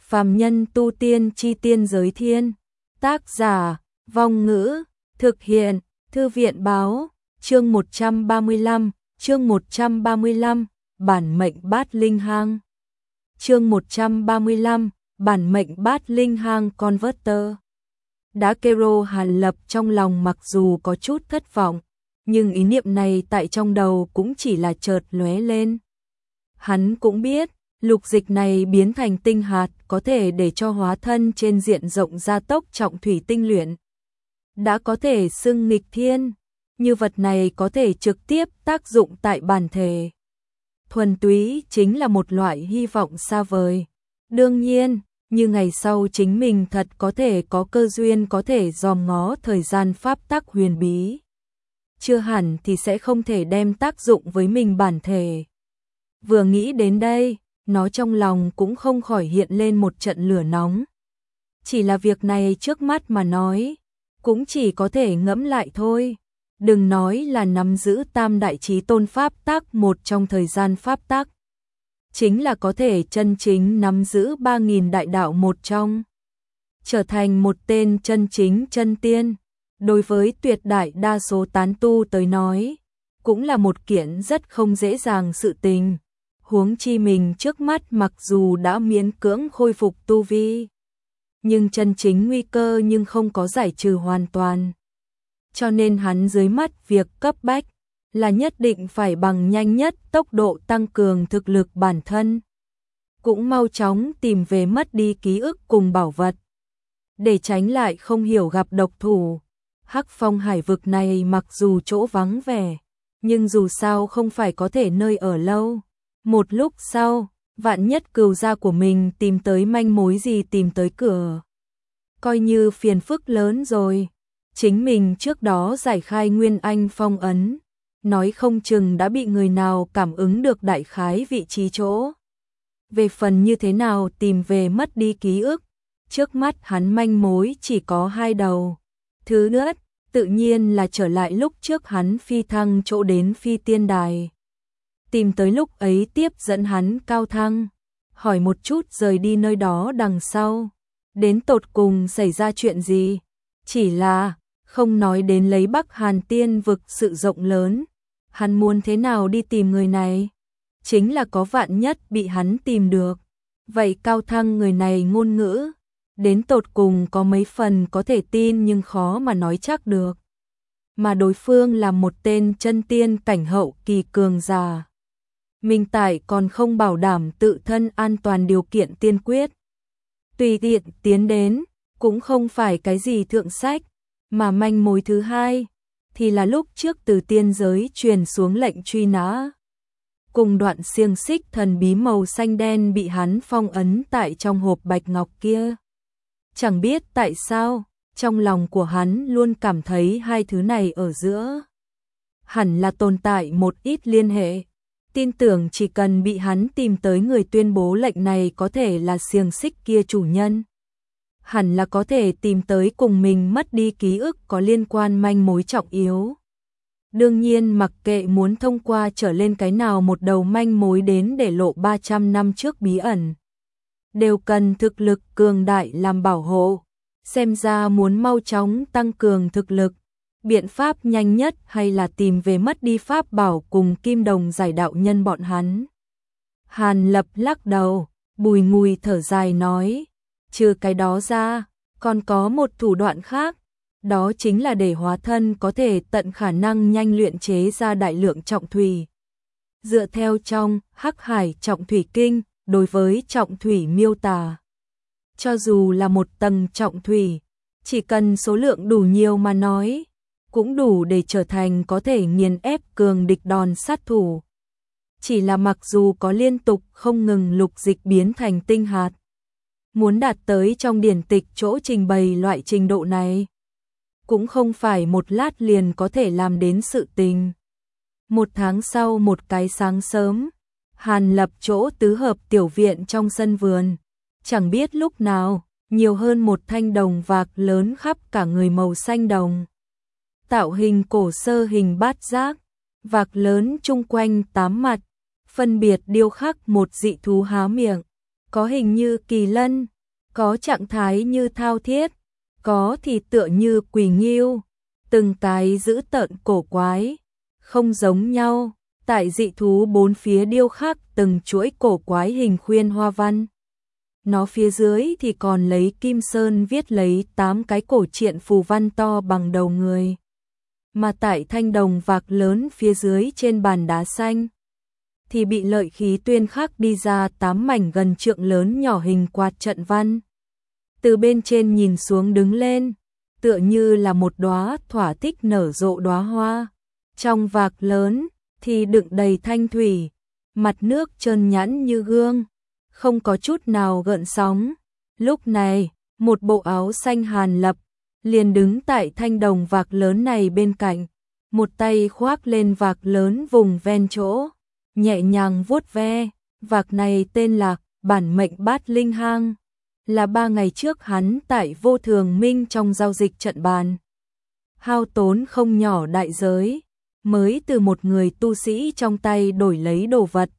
Phàm nhân tu tiên chi tiên giới thiên. Tác giả, Vong Ngữ, thực hiện, Thư viện báo, chương 135, bản mệnh bát linh hang. Chương 135, bản mệnh bát linh hang converter. Đã kêu Hàn Lập trong lòng mặc dù có chút thất vọng, nhưng ý niệm này tại trong đầu cũng chỉ là chợt lóe lên. Hắn cũng biết, lục dịch này biến thành tinh hạt có thể để cho hóa thân trên diện rộng gia tốc trọng thủy tinh luyện. Đã có thể xưng nghịch thiên, như vật này có thể trực tiếp tác dụng tại bản thể. Thuần túy chính là một loại hy vọng xa vời. Đương nhiên, như ngày sau chính mình thật có thể có cơ duyên có thể dòm ngó thời gian pháp tắc huyền bí. Chưa hẳn thì sẽ không thể đem tác dụng với mình bản thể. Vừa nghĩ đến đây, nó trong lòng cũng không khỏi hiện lên một trận lửa nóng. Chỉ là việc này trước mắt mà nói, cũng chỉ có thể ngẫm lại thôi. Đừng nói là nắm giữ tam đại chí tôn pháp tắc một trong thời gian pháp tắc. Chính là có thể chân chính nắm giữ 3.000 đại đạo một trong. Trở thành một tên chân chính chân tiên, đối với tuyệt đại đa số tán tu tới nói, cũng là một kiện rất không dễ dàng sự tình. Huống chi mình trước mắt mặc dù đã miễn cưỡng khôi phục tu vi, nhưng chân chính nguy cơ nhưng không có giải trừ hoàn toàn. Cho nên hắn dưới mắt việc cấp bách là nhất định phải bằng nhanh nhất tốc độ tăng cường thực lực bản thân. Cũng mau chóng tìm về mất đi ký ức cùng bảo vật. Để tránh lại không hiểu gặp độc thủ. Hắc Phong hải vực này mặc dù chỗ vắng vẻ, nhưng dù sao không phải có thể nơi ở lâu. Một lúc sau, vạn nhất cừu gia của mình tìm tới manh mối gì tìm tới cửa. Coi như phiền phức lớn rồi. Chính mình trước đó giải khai Nguyên Anh phong ấn, nói không chừng đã bị người nào cảm ứng được đại khái vị trí chỗ. Về phần như thế nào tìm về mất đi ký ức, trước mắt hắn manh mối chỉ có hai đầu. Thứ nhất, tự nhiên là trở lại lúc trước hắn phi thăng chỗ đến phi tiên đài. Tìm tới lúc ấy tiếp dẫn hắn cao thăng, hỏi một chút rời đi nơi đó đằng sau. Đến tột cùng xảy ra chuyện gì? Chỉ là, không nói đến lấy Bắc Hàn Tiên vực sự rộng lớn. Hắn muốn thế nào đi tìm người này? Chính là có vạn nhất bị hắn tìm được. Vậy cao thăng người này ngôn ngữ, đến tột cùng có mấy phần có thể tin nhưng khó mà nói chắc được. Mà đối phương là một tên chân tiên cảnh hậu kỳ cường giả. Mình tại còn không bảo đảm tự thân an toàn điều kiện tiên quyết. Tùy tiện tiến đến, cũng không phải cái gì thượng sách, mà manh mối thứ hai, thì là lúc trước từ tiên giới truyền xuống lệnh truy nã. Cùng đoạn xiềng xích thần bí màu xanh đen bị hắn phong ấn tại trong hộp bạch ngọc kia. Chẳng biết tại sao, trong lòng của hắn luôn cảm thấy hai thứ này ở giữa. Hẳn là tồn tại một ít liên hệ. Tin tưởng chỉ cần bị hắn tìm tới người tuyên bố lệnh này có thể là xiềng xích kia chủ nhân. Hẳn là có thể tìm tới cùng mình mất đi ký ức có liên quan manh mối trọng yếu. Đương nhiên mặc kệ muốn thông qua trở lên cái nào một đầu manh mối đến để lộ 300 năm trước bí ẩn. Đều cần thực lực cường đại làm bảo hộ. Xem ra muốn mau chóng tăng cường thực lực. Biện pháp nhanh nhất hay là tìm về mất đi pháp bảo cùng kim đồng giải đạo nhân bọn hắn. Hàn Lập lắc đầu, bùi ngùi thở dài nói. Trừ cái đó ra, còn có một thủ đoạn khác. Đó chính là để hóa thân có thể tận khả năng nhanh luyện chế ra đại lượng trọng thủy. Dựa theo trong Hắc Hải trọng thủy kinh, đối với trọng thủy miêu tả. Cho dù là một tầng trọng thủy, chỉ cần số lượng đủ nhiều mà nói, cũng đủ để trở thành có thể nghiền ép cường địch đòn sát thủ. Chỉ là mặc dù có liên tục không ngừng lục dịch biến thành tinh hạt, muốn đạt tới trong điển tịch chỗ trình bày loại trình độ này, cũng không phải một lát liền có thể làm đến sự tình. Một tháng sau một cái sáng sớm, Hàn Lập chỗ tứ hợp tiểu viện trong sân vườn, chẳng biết lúc nào, nhiều hơn một thanh đồng vạc lớn khắp cả người màu xanh đồng. Tạo hình cổ sơ hình bát giác, vạc lớn chung quanh 8 mặt, phân biệt điêu khắc một dị thú há miệng, có hình như kỳ lân, có trạng thái như thao thiết, có thì tựa như quỳ nghiêu, từng cái dữ tợn cổ quái, không giống nhau. Tại dị thú bốn phía điêu khắc từng chuỗi cổ quái hình khuyên hoa văn. Nó phía dưới thì còn lấy kim sơn viết lấy 8 cái cổ truyện phù văn to bằng đầu người. Mà tại thanh đồng vạc lớn phía dưới trên bàn đá xanh thì bị lợi khí tuyên khắc đi ra 8 mảnh gần trượng lớn nhỏ hình quạt trận văn. Từ bên trên nhìn xuống đứng lên, tựa như là một đóa thỏa thích nở rộ đóa hoa. Trong vạc lớn thì đựng đầy thanh thủy, mặt nước trơn nhẵn như gương, không có chút nào gợn sóng. Lúc này, một bộ áo xanh Hàn Lập liền đứng tại thanh đồng vạc lớn này bên cạnh, một tay khoác lên vạc lớn vùng ven chỗ, nhẹ nhàng vuốt ve. Vạc này tên là Bản Mệnh Bát Linh Hang, là 3 ngày trước hắn tại Vô Thường Minh trong giao dịch trận bàn hao tốn không nhỏ đại giới, mới từ một người tu sĩ trong tay đổi lấy đồ vật.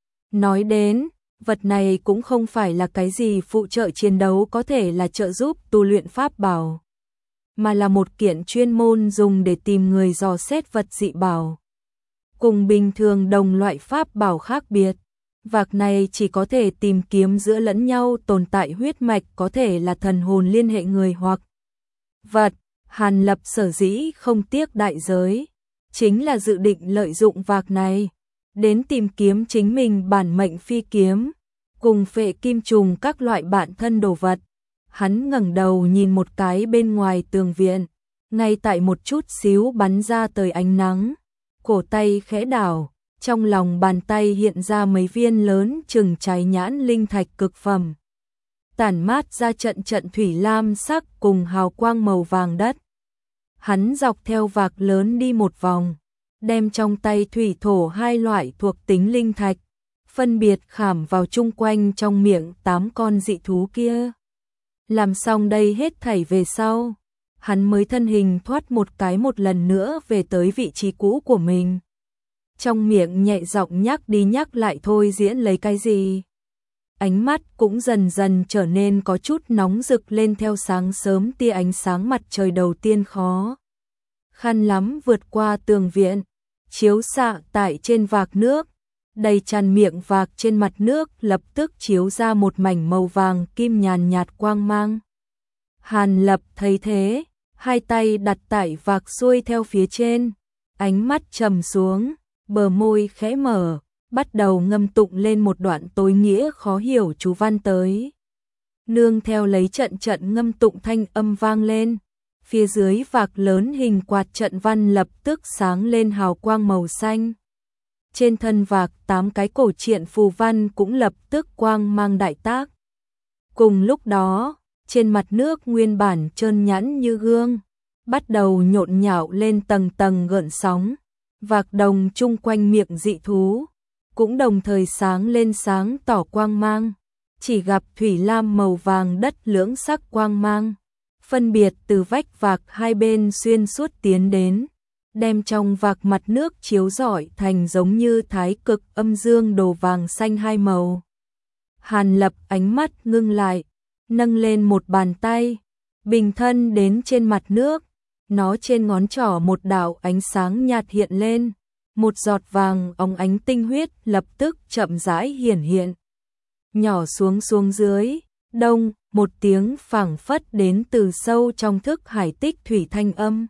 Nói đến, vật này cũng không phải là cái gì phụ trợ chiến đấu có thể là trợ giúp tu luyện pháp bảo, mà là một kiện chuyên môn dùng để tìm người dò xét vật dị bảo. Cùng bình thường đồng loại pháp bảo khác biệt, vạc này chỉ có thể tìm kiếm giữa lẫn nhau tồn tại huyết mạch có thể là thần hồn liên hệ người hoặc vật. Hàn Lập sở dĩ không tiếc đại giới, chính là dự định lợi dụng vạc này đến tìm kiếm chính mình bản mệnh phi kiếm, cùng phệ kim trùng các loại bản thân đồ vật. Hắn ngẩng đầu nhìn một cái bên ngoài tường viện, ngay tại một chút xíu bắn ra tới ánh nắng, cổ tay khẽ đảo, trong lòng bàn tay hiện ra mấy viên lớn chừng trái nhãn linh thạch cực phẩm, tản mát ra trận trận thủy lam sắc cùng hào quang màu vàng đất. Hắn dọc theo vạc lớn đi một vòng, đem trong tay thủy thổ hai loại thuộc tính linh thạch, phân biệt khảm vào chung quanh trong miệng 8 con dị thú kia. Làm xong đây hết thảy về sau, hắn mới thân hình thoát một cái một lần nữa về tới vị trí cũ của mình. Trong miệng nhẹ giọng nhắc đi nhắc lại thôi diễn lấy cái gì. Ánh mắt cũng dần dần trở nên có chút nóng rực lên theo sáng sớm tia ánh sáng mặt trời đầu tiên khó khăn lắm vượt qua tường viện, chiếu xạ tại trên vạc nước, đầy tràn miệng vạc trên mặt nước lập tức chiếu ra một mảnh màu vàng kim nhàn nhạt quang mang. Hàn Lập thấy thế, hai tay đặt tại vạc xuôi theo phía trên, ánh mắt trầm xuống, bờ môi khẽ mở, bắt đầu ngâm tụng lên một đoạn tối nghĩa khó hiểu chú văn tới. Nương theo lấy trận trận ngâm tụng thanh âm vang lên, phía dưới vạc lớn hình quạt trận văn lập tức sáng lên hào quang màu xanh. Trên thân vạc 8 cái cổ truyện phù văn cũng lập tức quang mang đại tác. Cùng lúc đó, trên mặt nước nguyên bản trơn nhẵn như gương, bắt đầu nhộn nhạo lên tầng tầng gợn sóng. Vạc đồng chung quanh miệng dị thú cũng đồng thời sáng lên sáng tỏ quang mang, chỉ gặp thủy lam màu vàng đất lưỡng sắc quang mang, phân biệt từ vách vạc hai bên xuyên suốt tiến đến, đem trong vạc mặt nước chiếu rọi thành giống như thái cực âm dương đồ vàng xanh hai màu. Hàn Lập ánh mắt ngưng lại, nâng lên một bàn tay, bình thân đến trên mặt nước, nó trên ngón trỏ một đạo ánh sáng nhạt hiện lên, một giọt vàng óng ánh tinh huyết lập tức chậm rãi hiển hiện. Nhỏ xuống dưới, đông, một tiếng phảng phất đến từ sâu trong thức hải tích thủy thanh âm.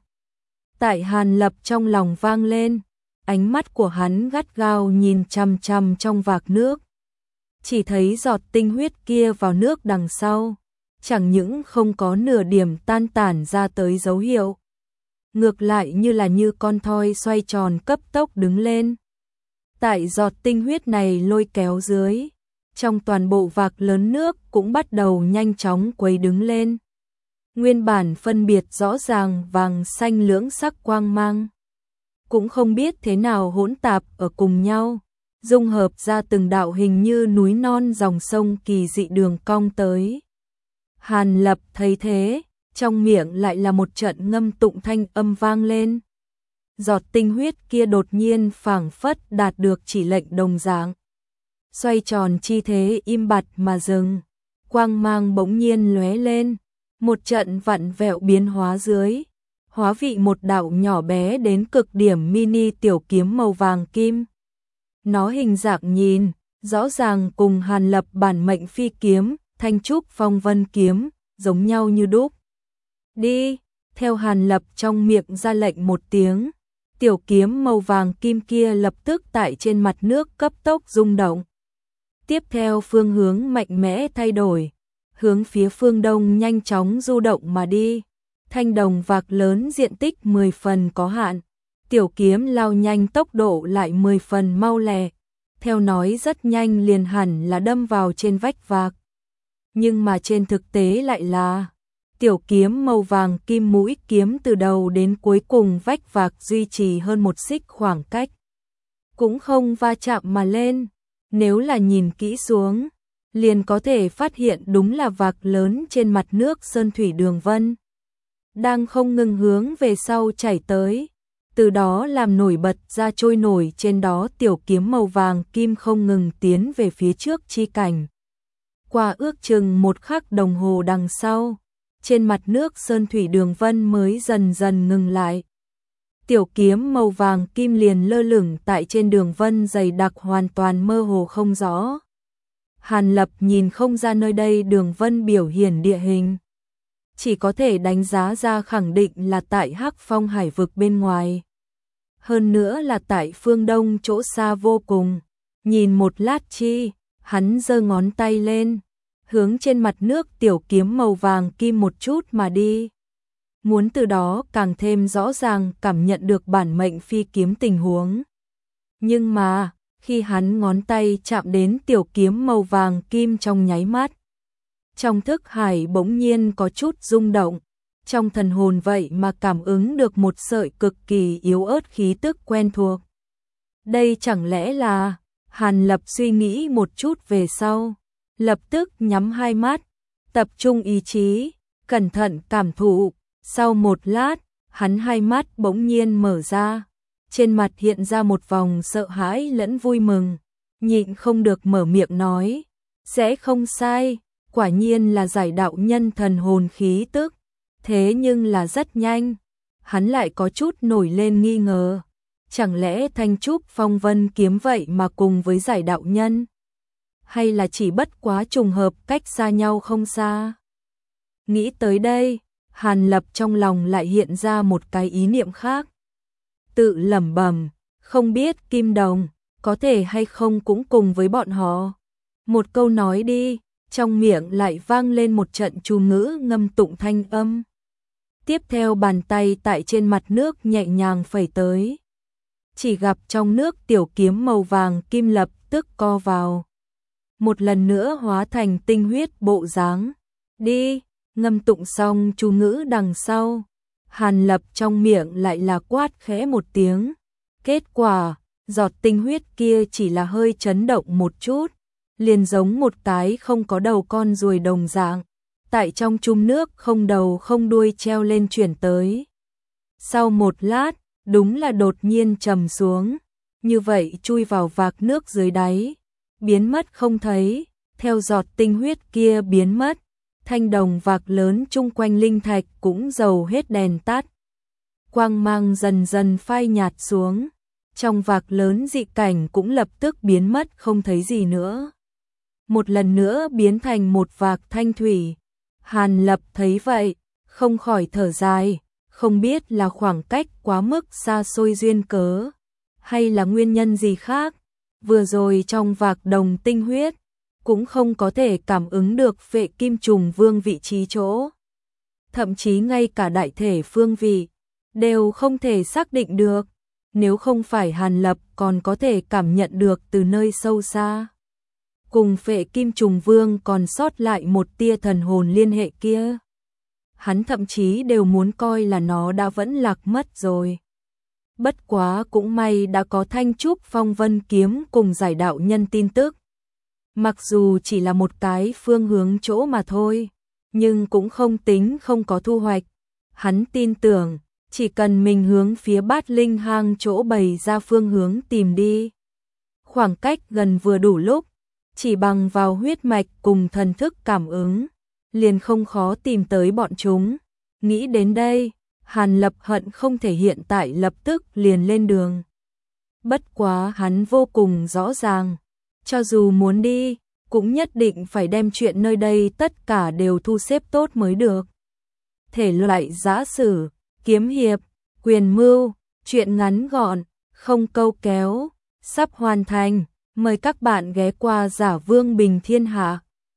Tại Hàn Lập trong lòng vang lên, ánh mắt của hắn gắt gao nhìn chằm chằm trong vạc nước. Chỉ thấy giọt tinh huyết kia vào nước đằng sau, chẳng những không có nửa điểm tan tản ra tới dấu hiệu, ngược lại như con thoi xoay tròn cấp tốc đứng lên. Tại giọt tinh huyết này lôi kéo dưới, trong toàn bộ vạc lớn nước cũng bắt đầu nhanh chóng quấy đứng lên. Nguyên bản phân biệt rõ ràng vàng xanh lưỡng sắc quang mang, cũng không biết thế nào hỗn tạp ở cùng nhau, dung hợp ra từng đạo hình như núi non dòng sông kỳ dị đường cong tới. Hàn Lập thấy thế, trong miệng lại là một trận ngâm tụng thanh âm vang lên. Giọt tinh huyết kia đột nhiên phảng phất đạt được chỉ lệnh đồng dạng, xoay tròn chi thế im bặt mà dừng, quang mang bỗng nhiên lóe lên, một trận vặn vẹo biến hóa dưới, hóa vị một đạo nhỏ bé đến cực điểm mini tiểu kiếm màu vàng kim. Nó hình dạng nhìn, rõ ràng cùng Hàn Lập bản mệnh phi kiếm, Thanh Trúc Phong Vân kiếm, giống nhau như đúc. Đi, theo Hàn Lập trong miệng ra lệnh một tiếng, tiểu kiếm màu vàng kim kia lập tức tại trên mặt nước cấp tốc rung động. Tiếp theo phương hướng mạnh mẽ thay đổi, hướng phía phương đông nhanh chóng du động mà đi. Thanh đồng vạc lớn diện tích 10 phần có hạn, tiểu kiếm lao nhanh tốc độ lại 10 phần mau lẹ, theo nói rất nhanh liền hẳn là đâm vào trên vách vạc. Nhưng mà trên thực tế lại là tiểu kiếm màu vàng kim mũi kiếm từ đầu đến cuối cùng vách vạc duy trì hơn một xích khoảng cách, cũng không va chạm mà lên. Nếu là nhìn kỹ xuống, liền có thể phát hiện đúng là vạc lớn trên mặt nước sơn thủy đường vân đang không ngừng hướng về sau chảy tới, từ đó làm nổi bật ra trôi nổi trên đó tiểu kiếm màu vàng kim không ngừng tiến về phía trước chi cảnh. Qua ước chừng một khắc đồng hồ đằng sau, trên mặt nước sơn thủy đường vân mới dần dần ngừng lại. Tiểu kiếm màu vàng kim liền lơ lửng tại trên đường vân dày đặc hoàn toàn mơ hồ không rõ. Hàn Lập nhìn không ra nơi đây đường vân biểu hiện địa hình, chỉ có thể đánh giá ra khẳng định là tại Hắc Phong hải vực bên ngoài. Hơn nữa là tại phương đông chỗ xa vô cùng. Nhìn một lát chi, hắn giơ ngón tay lên, hướng trên mặt nước tiểu kiếm màu vàng kim một chút mà đi. Muốn từ đó càng thêm rõ ràng cảm nhận được bản mệnh phi kiếm tình huống. Nhưng mà, khi hắn ngón tay chạm đến tiểu kiếm màu vàng kim trong nháy mắt, trong thức hải bỗng nhiên có chút rung động, trong thần hồn vậy mà cảm ứng được một sợi cực kỳ yếu ớt khí tức quen thuộc. Đây chẳng lẽ là... Hàn Lập suy nghĩ một chút về sau, lập tức nhắm hai mắt, tập trung ý chí, cẩn thận cảm thụ. Sau một lát, hắn hai mắt bỗng nhiên mở ra, trên mặt hiện ra một vòng sợ hãi lẫn vui mừng, nhịn không được mở miệng nói, sẽ không sai, quả nhiên là giải đạo nhân thần hồn khí tức, thế nhưng là rất nhanh, hắn lại có chút nổi lên nghi ngờ, chẳng lẽ Thanh Trúc Phong Vân kiếm vậy mà cùng với giải đạo nhân, hay là chỉ bất quá trùng hợp cách xa nhau không xa. Nghĩ tới đây, Hàn Lập trong lòng lại hiện ra một cái ý niệm khác. Tự lẩm bẩm, không biết Kim Đồng có thể hay không cũng cùng với bọn họ. Một câu nói đi, trong miệng lại vang lên một trận chú ngữ ngâm tụng thanh âm. Tiếp theo bàn tay tại trên mặt nước nhẹ nhàng phẩy tới. Chỉ gặp trong nước tiểu kiếm màu vàng kim lập tức co vào. Một lần nữa hóa thành tinh huyết bộ dáng. Đi! Ngâm tụng xong chú ngữ đằng sau, Hàn Lập trong miệng lại là quát khẽ một tiếng. Kết quả, giọt tinh huyết kia chỉ là hơi chấn động một chút, liền giống một cái không có đầu con ruồi đồng dạng, tại trong chum nước không đầu không đuôi treo lên chuyển tới. Sau một lát, đúng là đột nhiên trầm xuống, như vậy chui vào vạc nước dưới đáy, biến mất không thấy, theo giọt tinh huyết kia biến mất. Thanh đồng vạc lớn chung quanh linh thạch cũng dầu hết đèn tắt. Quang mang dần dần phai nhạt xuống, trong vạc lớn dị cảnh cũng lập tức biến mất không thấy gì nữa. Một lần nữa biến thành một vạc thanh thủy. Hàn Lập thấy vậy, không khỏi thở dài, không biết là khoảng cách quá mức xa xôi duyên cớ, hay là nguyên nhân gì khác. Vừa rồi trong vạc đồng tinh huyết, cũng không có thể cảm ứng được Phệ Kim Trùng Vương vị trí chỗ. Thậm chí ngay cả đại thể phương vị, đều không thể xác định được, nếu không phải Hàn Lập còn có thể cảm nhận được từ nơi sâu xa. Cùng Phệ Kim Trùng Vương còn sót lại một tia thần hồn liên hệ kia. Hắn thậm chí đều muốn coi là nó đã vẫn lạc mất rồi. Bất quá cũng may đã có Thanh Trúc Phong Vân kiếm cùng giải đạo nhân tin tức. Mặc dù chỉ là một cái phương hướng chỗ mà thôi, nhưng cũng không tính không có thu hoạch. Hắn tin tưởng, chỉ cần mình hướng phía Bát Linh hang chỗ bày ra phương hướng tìm đi. Khoảng cách gần vừa đủ lúc, chỉ bằng vào huyết mạch cùng thần thức cảm ứng, liền không khó tìm tới bọn chúng. Nghĩ đến đây, Hàn Lập hận không thể hiện tại lập tức liền lên đường. Bất quá hắn vô cùng rõ ràng, cho dù muốn đi, cũng nhất định phải đem chuyện nơi đây tất cả đều thu xếp tốt mới được. Thể loại giã sử, kiếm hiệp, quyền mưu, chuyện ngắn gọn, không câu kéo, sắp hoàn thành. Mời các bạn ghé qua Giả Vương Bình Thiên Hạ.